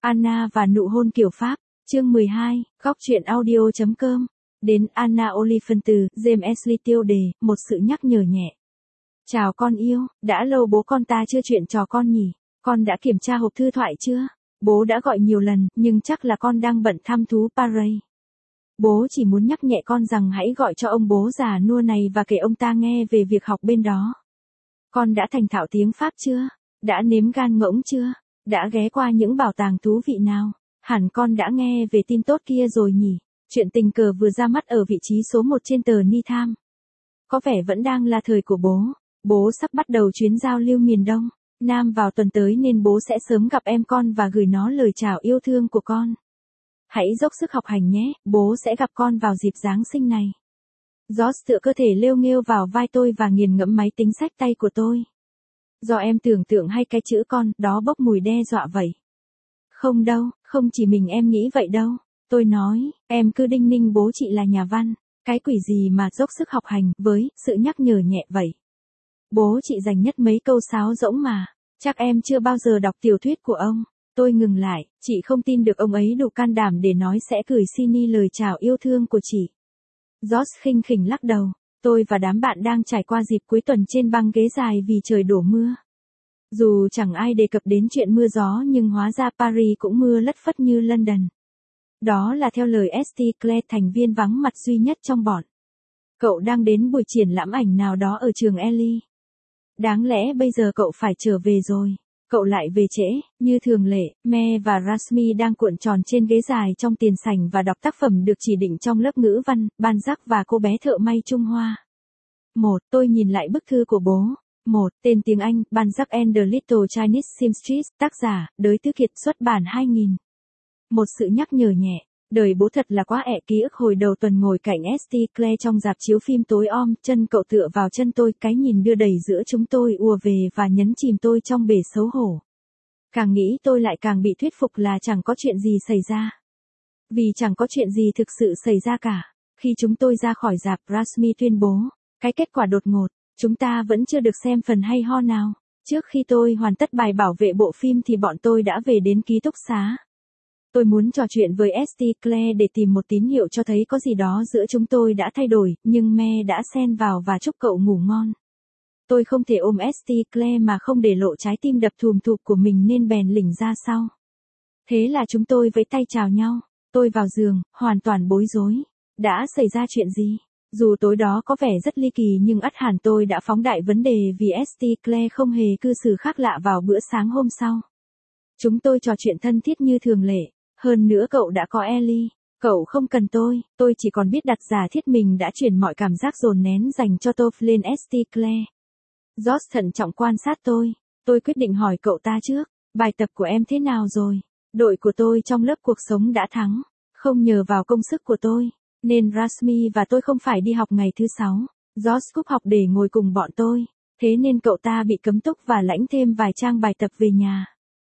Anna và nụ hôn kiểu Pháp, chương 12, góc truyện audio.com. Đến Anna Oliphant từ James Ashley tiêu đề, một sự nhắc nhở nhẹ. Chào con yêu, đã lâu bố con ta chưa chuyện trò con nhỉ, con đã kiểm tra hộp thư thoại chưa? Bố đã gọi nhiều lần, nhưng chắc là con đang bận thăm thú Paris. Bố chỉ muốn nhắc nhẹ con rằng hãy gọi cho ông bố già nua này và kể ông ta nghe về việc học bên đó. Con đã thành thạo tiếng Pháp chưa? Đã nếm gan ngỗng chưa? Đã ghé qua những bảo tàng thú vị nào? Hẳn con đã nghe về tin tốt kia rồi nhỉ? Chuyện tình cờ vừa ra mắt ở vị trí số 1 trên tờ Ni Tham. Có vẻ vẫn đang là thời của bố. Bố sắp bắt đầu chuyến giao lưu miền Đông Nam vào tuần tới nên bố sẽ sớm gặp em con và gửi nó lời chào yêu thương của con. Hãy dốc sức học hành nhé, bố sẽ gặp con vào dịp Giáng sinh này. George tựa cơ thể lêu nghêu vào vai tôi và nghiền ngẫm máy tính xách tay của tôi. Do em tưởng tượng hay cái chữ con đó bốc mùi đe dọa vậy? Không đâu, không chỉ mình em nghĩ vậy đâu. Tôi nói, em cứ đinh ninh bố chị là nhà văn. Cái quỷ gì mà dốc sức học hành với sự nhắc nhở nhẹ vậy? Bố chị dành nhất mấy câu sáo rỗng mà. Chắc em chưa bao giờ đọc tiểu thuyết của ông. Tôi ngừng lại, chị không tin được ông ấy đủ can đảm để nói sẽ gửi Sini lời chào yêu thương của chị. George khinh khỉnh lắc đầu. Tôi và đám bạn đang trải qua dịp cuối tuần trên băng ghế dài vì trời đổ mưa. Dù chẳng ai đề cập đến chuyện mưa gió nhưng hóa ra Paris cũng mưa lất phất như London. Đó là theo lời St. Clair, thành viên vắng mặt duy nhất trong bọn. Cậu đang đến buổi triển lãm ảnh nào đó ở trường Ellie. Đáng lẽ bây giờ cậu phải trở về rồi. Cậu lại về trễ, như thường lệ. Me và Rasmi đang cuộn tròn trên ghế dài trong tiền sảnh và đọc tác phẩm được chỉ định trong lớp ngữ văn, Balzac và cô bé thợ may Trung Hoa. Tôi nhìn lại bức thư của bố. Tên tiếng Anh, Balzac and the Little Chinese Seamstress, tác giả, Đới Tư Kiệt, xuất bản 2000. Một sự nhắc nhở nhẹ. Đời bố thật là quá ẹ, ký ức hồi đầu tuần ngồi cạnh St. Clair trong rạp chiếu phim tối om, chân cậu tựa vào chân tôi, cái nhìn đưa đẩy giữa chúng tôi ùa về và nhấn chìm tôi trong bể xấu hổ. Càng nghĩ tôi lại càng bị thuyết phục là chẳng có chuyện gì xảy ra. Vì chẳng có chuyện gì thực sự xảy ra cả. Khi chúng tôi ra khỏi rạp, Rasmi tuyên bố, cái kết quả đột ngột, chúng ta vẫn chưa được xem phần hay ho nào. Trước khi tôi hoàn tất bài bảo vệ bộ phim thì bọn tôi đã về đến ký túc xá. Tôi muốn trò chuyện với St. Clair để tìm một tín hiệu cho thấy có gì đó giữa chúng tôi đã thay đổi, nhưng Me đã xen vào và chúc cậu ngủ ngon. Tôi không thể ôm St. Clair mà không để lộ trái tim đập thùm thụp của mình nên bèn lỉnh ra sau. Thế là chúng tôi vẫy tay chào nhau. Tôi vào giường, hoàn toàn bối rối. Đã xảy ra chuyện gì? Dù tối đó có vẻ rất ly kỳ nhưng ắt hẳn tôi đã phóng đại vấn đề vì St. Clair không hề cư xử khác lạ vào bữa sáng hôm sau. Chúng tôi trò chuyện thân thiết như thường lệ. Hơn nữa cậu đã có Ellie. Cậu không cần tôi chỉ còn biết đặt giả thiết mình đã chuyển mọi cảm giác dồn nén dành cho tôi lên St. Clair. George thận trọng quan sát tôi quyết định hỏi cậu ta trước, bài tập của em thế nào rồi? Đội của tôi trong lớp cuộc sống đã thắng, không nhờ vào công sức của tôi, nên Rasmi và tôi không phải đi học ngày thứ 6. George cúp học để ngồi cùng bọn tôi, thế nên cậu ta bị cấm túc và lãnh thêm vài trang bài tập về nhà.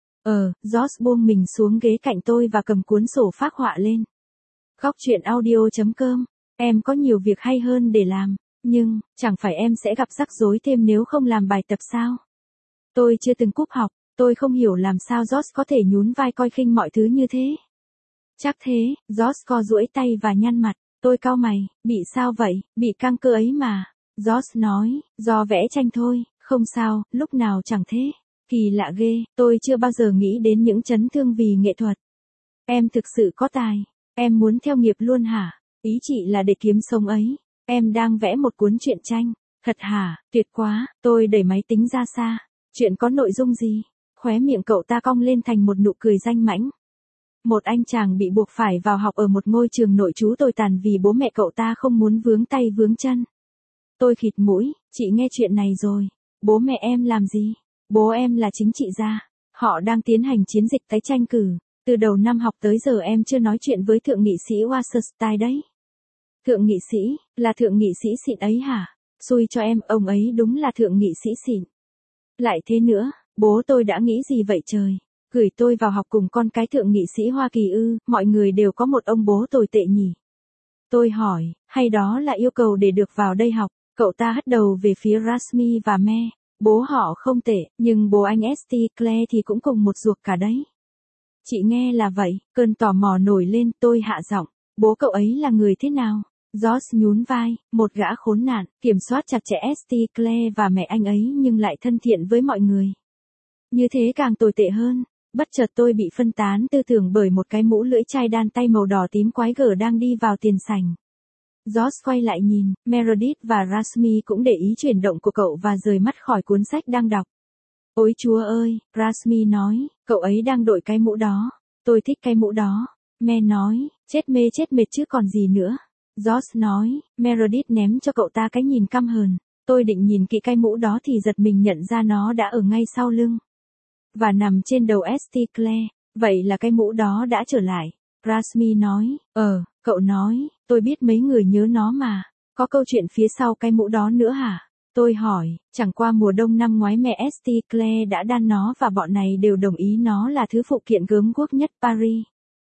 George buông mình xuống ghế cạnh tôi và cầm cuốn sổ phác họa lên. Góc truyện audio.com, em có nhiều việc hay hơn để làm, nhưng, chẳng phải em sẽ gặp rắc rối thêm nếu không làm bài tập sao? Tôi chưa từng cúp học, tôi không hiểu làm sao George có thể nhún vai coi khinh mọi thứ như thế. Chắc thế, George co duỗi tay và nhăn mặt, tôi cau mày, bị sao vậy, bị căng cơ ấy mà. George nói, do vẽ tranh thôi, không sao, lúc nào chẳng thế. Kỳ lạ ghê, tôi chưa bao giờ nghĩ đến những chấn thương vì nghệ thuật. Em thực sự có tài, em muốn theo nghiệp luôn hả? Ý chị là để kiếm sống ấy. Em đang vẽ một cuốn truyện tranh, thật hả? Tuyệt quá, tôi đẩy máy tính ra xa. Chuyện có nội dung gì? Khóe miệng cậu ta cong lên thành một nụ cười danh mãnh. Một anh chàng bị buộc phải vào học ở một ngôi trường nội trú tồi tàn vì bố mẹ cậu ta không muốn vướng tay vướng chân. Tôi khịt mũi, chị nghe chuyện này rồi. Bố mẹ em làm gì? Bố em là chính trị gia. Họ đang tiến hành chiến dịch tái tranh cử. Từ đầu năm học tới giờ em chưa nói chuyện với thượng nghị sĩ Wasserstein đấy. Thượng nghị sĩ, là thượng nghị sĩ xịn ấy hả? Xui cho em, ông ấy đúng là thượng nghị sĩ xịn. Lại thế nữa, bố tôi đã nghĩ gì vậy trời? Gửi tôi vào học cùng con cái thượng nghị sĩ Hoa Kỳ ư? Mọi người đều có một ông bố tồi tệ nhỉ? Tôi hỏi, hay đó là yêu cầu để được vào đây học? Cậu ta hất đầu về phía Rasmi và Me. Bố họ không tệ, nhưng bố anh St. Clair thì cũng cùng một ruột cả đấy. Chị nghe là vậy, cơn tò mò nổi lên, tôi hạ giọng. Bố cậu ấy là người thế nào? George nhún vai, một gã khốn nạn, kiểm soát chặt chẽ St. Clair và mẹ anh ấy nhưng lại thân thiện với mọi người. Như thế càng tồi tệ hơn. Bất chợt tôi bị phân tán tư tưởng bởi một cái mũ lưỡi chai đan tay màu đỏ tím quái gở đang đi vào tiền sảnh. George quay lại nhìn, Meredith và Rasmi cũng để ý chuyển động của cậu và rời mắt khỏi cuốn sách đang đọc. Ôi chúa ơi, Rasmi nói, cậu ấy đang đội cái mũ đó. Tôi thích cái mũ đó. Me nói, chết mê chết mệt chứ còn gì nữa. George nói, Meredith ném cho cậu ta cái nhìn căm hờn. Tôi định nhìn kỹ cái mũ đó thì giật mình nhận ra nó đã ở ngay sau lưng. Và nằm trên đầu St. Clair. Vậy là cái mũ đó đã trở lại. Rasmi nói, cậu nói, tôi biết mấy người nhớ nó mà. Có câu chuyện phía sau cái mũ đó nữa hả? Tôi hỏi, chẳng qua mùa đông năm ngoái mẹ St. Clair đã đan nó và bọn này đều đồng ý nó là thứ phụ kiện gớm ghiếc nhất Paris.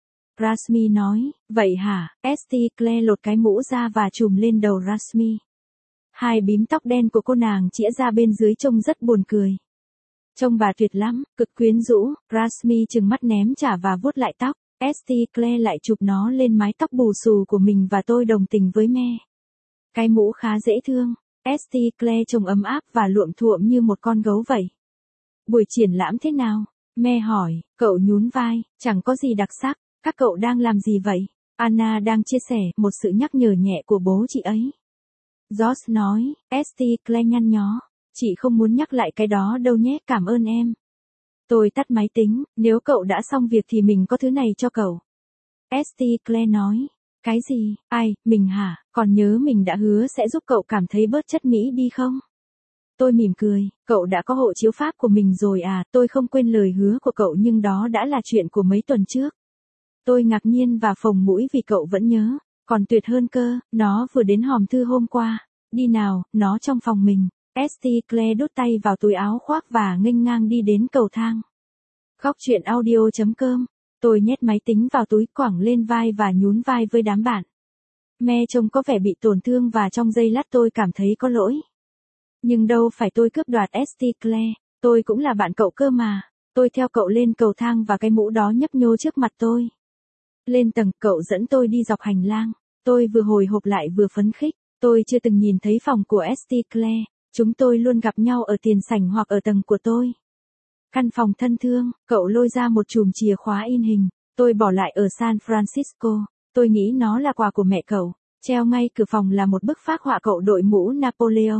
Rasmi nói, vậy hả? St. Clair lột cái mũ ra và chùm lên đầu Rasmi. Hai bím tóc đen của cô nàng chĩa ra bên dưới trông rất buồn cười. Trông bà tuyệt lắm, cực quyến rũ. Rasmi trừng mắt ném trả và vuốt lại tóc. St. Clair lại chụp nó lên mái tóc bù xù của mình và tôi đồng tình với me. Cái mũ khá dễ thương. St. Clair trông ấm áp và luộm thuộm như một con gấu vậy. Buổi triển lãm thế nào? Me hỏi, cậu nhún vai, chẳng có gì đặc sắc. Các cậu đang làm gì vậy? Anna đang chia sẻ một sự nhắc nhở nhẹ của bố chị ấy. George nói, St. Clair nhăn nhó. Chị không muốn nhắc lại cái đó đâu nhé, cảm ơn em. Tôi tắt máy tính, nếu cậu đã xong việc thì mình có thứ này cho cậu. St. Clair nói, cái gì, mình hả, còn nhớ mình đã hứa sẽ giúp cậu cảm thấy bớt chất Mỹ đi không? Tôi mỉm cười, cậu đã có hộ chiếu Pháp của mình rồi à, tôi không quên lời hứa của cậu nhưng đó đã là chuyện của mấy tuần trước. Tôi ngạc nhiên và phồng mũi vì cậu vẫn nhớ, còn tuyệt hơn cơ, nó vừa đến hòm thư hôm qua. Đi nào, nó trong phòng mình. St. Clair đút tay vào túi áo khoác và nghênh ngang đi đến cầu thang. Góc truyện audio.com. Tôi nhét máy tính vào túi quẳng lên vai và nhún vai với đám bạn. Me trông có vẻ bị tổn thương và trong giây lát tôi cảm thấy có lỗi. Nhưng đâu phải tôi cướp đoạt St. Clair, tôi cũng là bạn cậu cơ mà. Tôi theo cậu lên cầu thang và cái mũ đó nhấp nhô trước mặt tôi. Lên tầng, cậu dẫn tôi đi dọc hành lang. Tôi vừa hồi hộp lại vừa phấn khích. Tôi chưa từng nhìn thấy phòng của St. Clair. Chúng tôi luôn gặp nhau ở tiền sảnh hoặc ở tầng của tôi. Căn phòng thân thương, cậu lôi ra một chùm chìa khóa in hình. Tôi bỏ lại ở San Francisco. Tôi nghĩ nó là quà của mẹ cậu. Treo ngay cửa phòng là một bức phác họa cậu đội mũ Napoleon.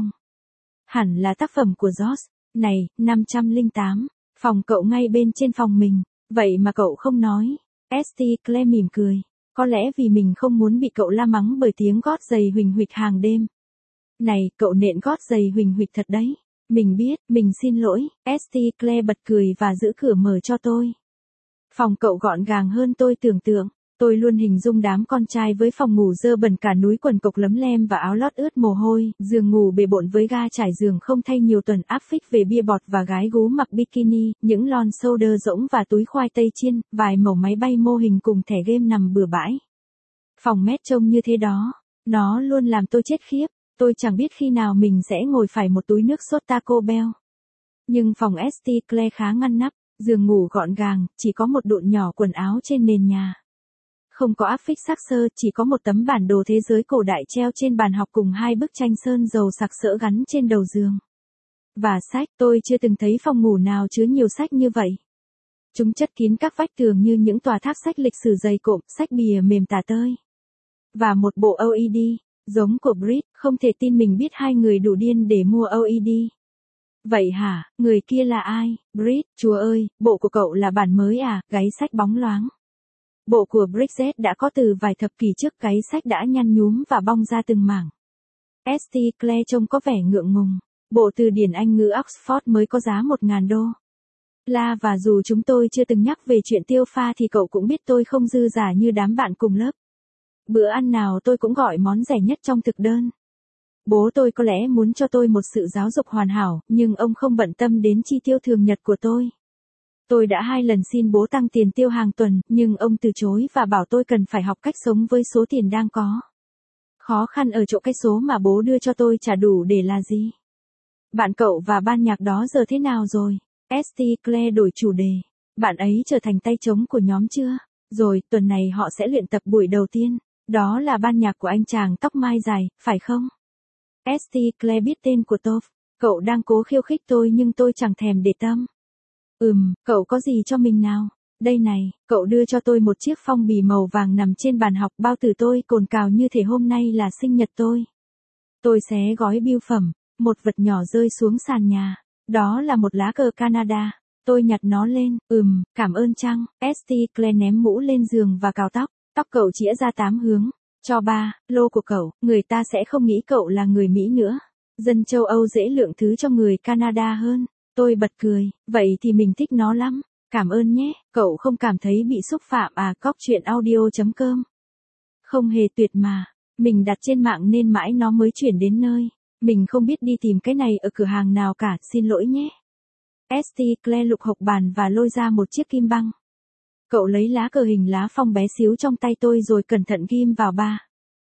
Hẳn là tác phẩm của George. Này, 508. Phòng cậu ngay bên trên phòng mình. Vậy mà cậu không nói. St. Clair mỉm cười. Có lẽ vì mình không muốn bị cậu la mắng bởi tiếng gót giày huỳnh huỵch hàng đêm. Này, cậu nện gót giày huỳnh huỵch thật đấy. Mình biết, mình xin lỗi. St. Clair bật cười và giữ cửa mở cho tôi. Phòng cậu gọn gàng hơn tôi tưởng tượng. Tôi luôn hình dung đám con trai với phòng ngủ dơ bẩn cả núi quần cộc lấm lem và áo lót ướt mồ hôi, giường ngủ bề bộn với ga trải giường không thay nhiều tuần áp phích về bia bọt và gái gú mặc bikini, những lon soda rỗng và túi khoai tây chiên, vài mẩu máy bay mô hình cùng thẻ game nằm bừa bãi. Phòng mét trông như thế đó, nó luôn làm tôi chết khiếp. Tôi chẳng biết khi nào mình sẽ ngồi phải một túi nước sốt Taco Bell. Nhưng phòng St. Clair khá ngăn nắp, giường ngủ gọn gàng, chỉ có một đụn nhỏ quần áo trên nền nhà. Không có áp phích xác xơ, chỉ có một tấm bản đồ thế giới cổ đại treo trên bàn học cùng hai bức tranh sơn dầu sặc sỡ gắn trên đầu giường. Và sách, tôi chưa từng thấy phòng ngủ nào chứa nhiều sách như vậy. Chúng chất kín các vách tường như những tòa tháp sách lịch sử dày cộm, sách bìa mềm tả tơi. Và một bộ OED, giống của Brit, không thể tin mình biết hai người đủ điên để mua OED. Vậy hả, người kia là ai? Brit, chúa ơi, bộ của cậu là bản mới à, gáy sách bóng loáng. Bộ của Bridget đã có từ vài thập kỷ trước, gáy sách đã nhăn nhúm và bong ra từng mảng. St. Clair trông có vẻ ngượng ngùng. Bộ từ điển Anh ngữ Oxford mới có giá 1.000 đô. Và dù chúng tôi chưa từng nhắc về chuyện tiêu pha thì cậu cũng biết tôi không dư giả như đám bạn cùng lớp. Bữa ăn nào tôi cũng gọi món rẻ nhất trong thực đơn. Bố tôi có lẽ muốn cho tôi một sự giáo dục hoàn hảo, nhưng ông không bận tâm đến chi tiêu thường nhật của tôi. Tôi đã 2 lần xin bố tăng tiền tiêu hàng tuần, nhưng ông từ chối và bảo tôi cần phải học cách sống với số tiền đang có. Khó khăn ở chỗ cái số mà bố đưa cho tôi chả đủ để là gì. Bạn cậu và ban nhạc đó giờ thế nào rồi? St. Clair đổi chủ đề. Bạn ấy trở thành tay trống của nhóm chưa? Rồi, tuần này họ sẽ luyện tập buổi đầu tiên. Đó là ban nhạc của anh chàng tóc mai dài, phải không? St. Clair biết tên của Toph. Cậu đang cố khiêu khích tôi nhưng tôi chẳng thèm để tâm. Cậu có gì cho mình nào? Đây này, cậu đưa cho tôi một chiếc phong bì màu vàng nằm trên bàn học, bao tử tôi cồn cào như thể hôm nay là sinh nhật tôi. Tôi xé gói bưu phẩm, một vật nhỏ rơi xuống sàn nhà. Đó là một lá cờ Canada. Tôi nhặt nó lên, cảm ơn Trăng. St. Clair ném mũ lên giường và cào tóc. Tóc cậu chĩa ra 8 hướng. Cho ba, lô của cậu, người ta sẽ không nghĩ cậu là người Mỹ nữa. Dân châu Âu dễ lượng thứ cho người Canada hơn. Tôi bật cười, vậy thì mình thích nó lắm. Cảm ơn nhé, cậu không cảm thấy bị xúc phạm à? Cóc.audio.com. Không hề tuyệt mà. Mình đặt trên mạng nên mãi nó mới chuyển đến nơi. Mình không biết đi tìm cái này ở cửa hàng nào cả, xin lỗi nhé. St. Clair lục hộc bàn và lôi ra một chiếc kim băng. Cậu lấy lá cờ hình lá phong bé xíu trong tay tôi rồi cẩn thận ghim vào ba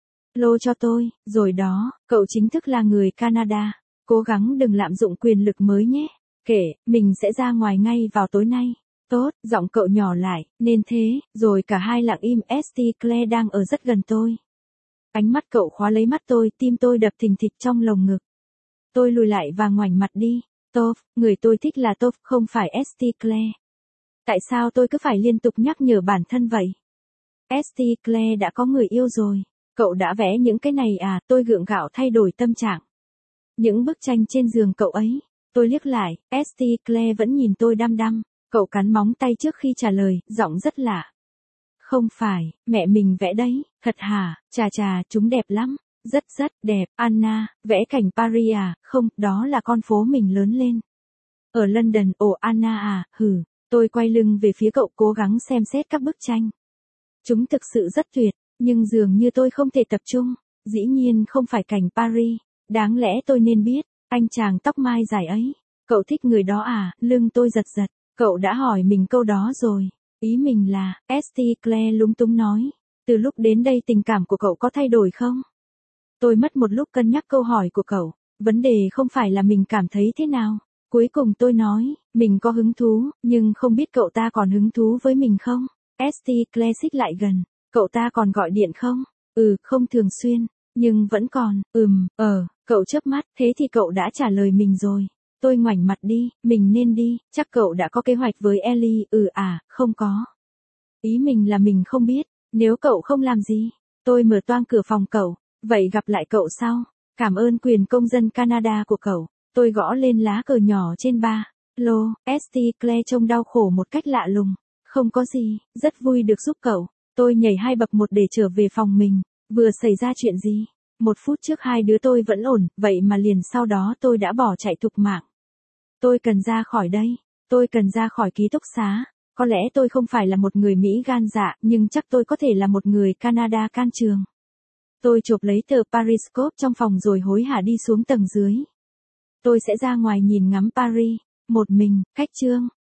lô cho tôi, rồi đó, cậu chính thức là người Canada. Cố gắng đừng lạm dụng quyền lực mới nhé. Kể, mình sẽ ra ngoài ngay vào tối nay. Tốt, giọng cậu nhỏ lại, nên thế, rồi cả hai lặng im. St. Clair đang ở rất gần tôi. Ánh mắt cậu khóa lấy mắt tôi, tim tôi đập thình thịch trong lồng ngực. Tôi lùi lại và ngoảnh mặt đi. Toph, người tôi thích là Toph, không phải St. Clair. Tại sao tôi cứ phải liên tục nhắc nhở bản thân vậy? St. Clair đã có người yêu rồi. Cậu đã vẽ những cái này à? Tôi gượng gạo thay đổi tâm trạng. Những bức tranh trên giường cậu ấy. Tôi liếc lại, St. Clair vẫn nhìn tôi đăm đăm. Cậu cắn móng tay trước khi trả lời, giọng rất lạ. Không phải, mẹ mình vẽ đấy, thật hả? Chà, chúng đẹp lắm. Rất đẹp. Anna, vẽ cảnh Paris à? Không, đó là con phố mình lớn lên. Ở London. Ồ, Anna à? Hừ. Tôi quay lưng về phía cậu, cố gắng xem xét các bức tranh. Chúng thực sự rất tuyệt, nhưng dường như tôi không thể tập trung. Dĩ nhiên không phải cảnh Paris. Đáng lẽ tôi nên biết, anh chàng tóc mai dài ấy. Cậu thích người đó à? Lưng tôi giật. Cậu đã hỏi mình câu đó rồi. Ý mình là, St. Clair lúng túng nói. Từ lúc đến đây tình cảm của cậu có thay đổi không? Tôi mất một lúc cân nhắc câu hỏi của cậu. Vấn đề không phải là mình cảm thấy thế nào. Cuối cùng tôi nói, mình có hứng thú, nhưng không biết cậu ta còn hứng thú với mình không? St. Clair xích lại gần. Cậu ta còn gọi điện không? Không thường xuyên, nhưng vẫn còn. Cậu chớp mắt, thế thì cậu đã trả lời mình rồi. Tôi ngoảnh mặt đi, mình nên đi, chắc cậu đã có kế hoạch với Ellie. Không có. Ý mình là mình không biết, nếu cậu không làm gì, tôi mở toang cửa phòng cậu, vậy gặp lại cậu sau. Cảm ơn quyền công dân Canada của cậu. Tôi gõ lên lá cờ nhỏ trên ba lô. St. Clair trông đau khổ một cách lạ lùng. Không có gì, rất vui được giúp cậu. Tôi nhảy 2 bậc một để trở về phòng mình. Vừa xảy ra chuyện gì? 1 phút trước hai đứa tôi vẫn ổn, vậy mà liền sau đó tôi đã bỏ chạy thục mạng. Tôi cần ra khỏi đây. Tôi cần ra khỏi ký túc xá. Có lẽ tôi không phải là một người Mỹ gan dạ, nhưng chắc tôi có thể là một người Canada can trường. Tôi chộp lấy tờ Pariscope trong phòng rồi hối hả đi xuống tầng dưới. Tôi sẽ ra ngoài nhìn ngắm Paris. Một mình, cách chương.